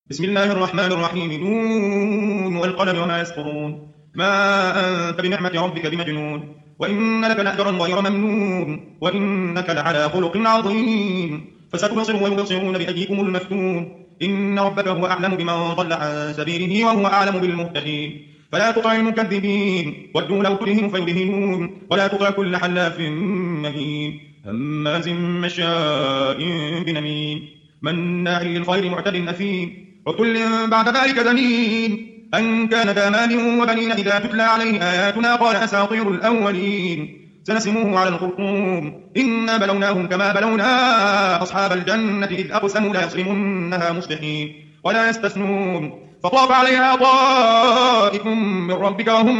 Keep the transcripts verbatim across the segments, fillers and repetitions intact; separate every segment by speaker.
Speaker 1: بسم الله الرحمن الرحيم نون والقلم وما يسطرون ما أنت بنعمة ربك بمجنون وإن لك لأجرا غير ممنون وإنك لعلى خلق عظيم فستبصر ويبصرون بأيكم المفتون إن ربك هو أعلم بمن ضل عن سبيله وهو أعلم بالمهتدين فلا تطع المكذبين ودوا لو تدهن فيدهنون ولا تطع كل حلاف مهين هماز مشاء بنميم مناع للخير معتد أثيم وكل بعد ذلك زنين أن كان ذا مال وبنين إذا تتلى عليه آياتنا قال أساطير الأولين سنسموه على الخرطوم إنا بلوناهم كما بلونا أصحاب الجنة إذ أقسموا لا يصرمنها مصبحين ولا يستثنون فطاف عليها طائف من ربك وهم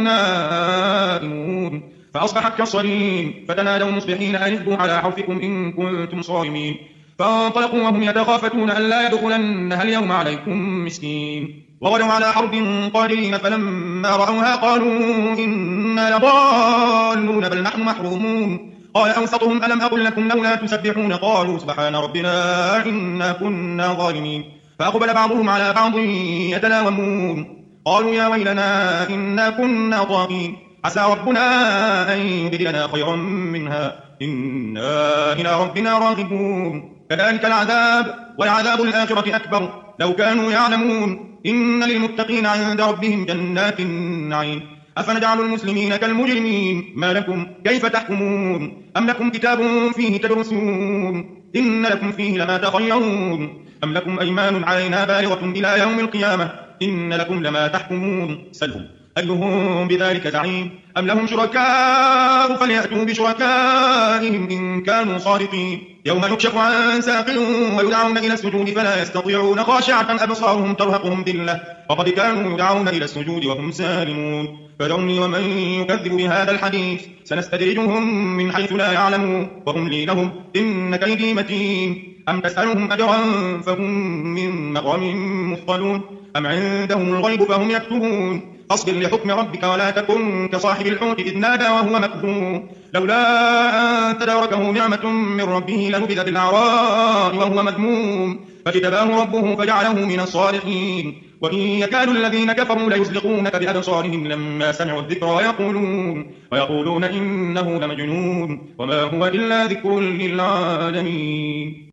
Speaker 1: نائمون فأصبحت كالصريم فتنادوا مصبحين أن اغدوا على حرثكم إن كنتم صارمين فانطلقوا وهم يتخافتون ألا يدخلنها اليوم عليكم مسكين وغدوا على حرب قادرين فلما رأوها قالوا إنا لضالون بل نحن محرومون قال أوسطهم ألم أقل لكم لولا تسبحون قالوا سبحان ربنا إنا كنا ظالمين فأقبل بعضهم على بعض يتلاومون قالوا يا ويلنا إنا كنا طاغين عسى ربنا أن يبدلنا خيرا منها إنا إلى ربنا راغبون كذلك العذاب والعذاب الآخرة أكبر لو كانوا يعلمون إن للمتقين عند ربهم جنات النعيم أفنجعل المسلمين كالمجرمين ما لكم كيف تحكمون أم لكم كتاب فيه تدرسون إن لكم فيه لما تخيرون أم لكم أيمان علينا بالغة إلى يوم القيامة إن لكم لما تحكمون سلهم أيهم بذلك زعيم أم لهم شركاء فليأتوا بشركائهم إن كانوا صادقين يوم يكشف عن ساق ويدعون إلى السجود فلا يستطيعون خاشعة أبصارهم ترهقهم ذلة وقد كانوا يدعون إلى السجود وهم سالمون فذرني ومن يكذب بهذا الحديث سنستدرجهم من حيث لا يعلمون وأملي لهم إن كيدي متين أم تسألهم أجرا فهم من مغرم مثقلون أم عندهم الغيب فهم يكتبون أصبر لحكم ربك ولا تكن كصاحب الحوت إذ نادى وهو مكذوب لولا أن تداركه نعمة من ربه لنبذ بالعراء وهو مذموم فاجتباه ربه فجعله من الصالحين وإن يكاد الذين كفروا ليزلقونك بأبصارهم لما سمعوا الذكر ويقولون, ويقولون إنه لمجنون وما هو إلا ذكر للعالمين.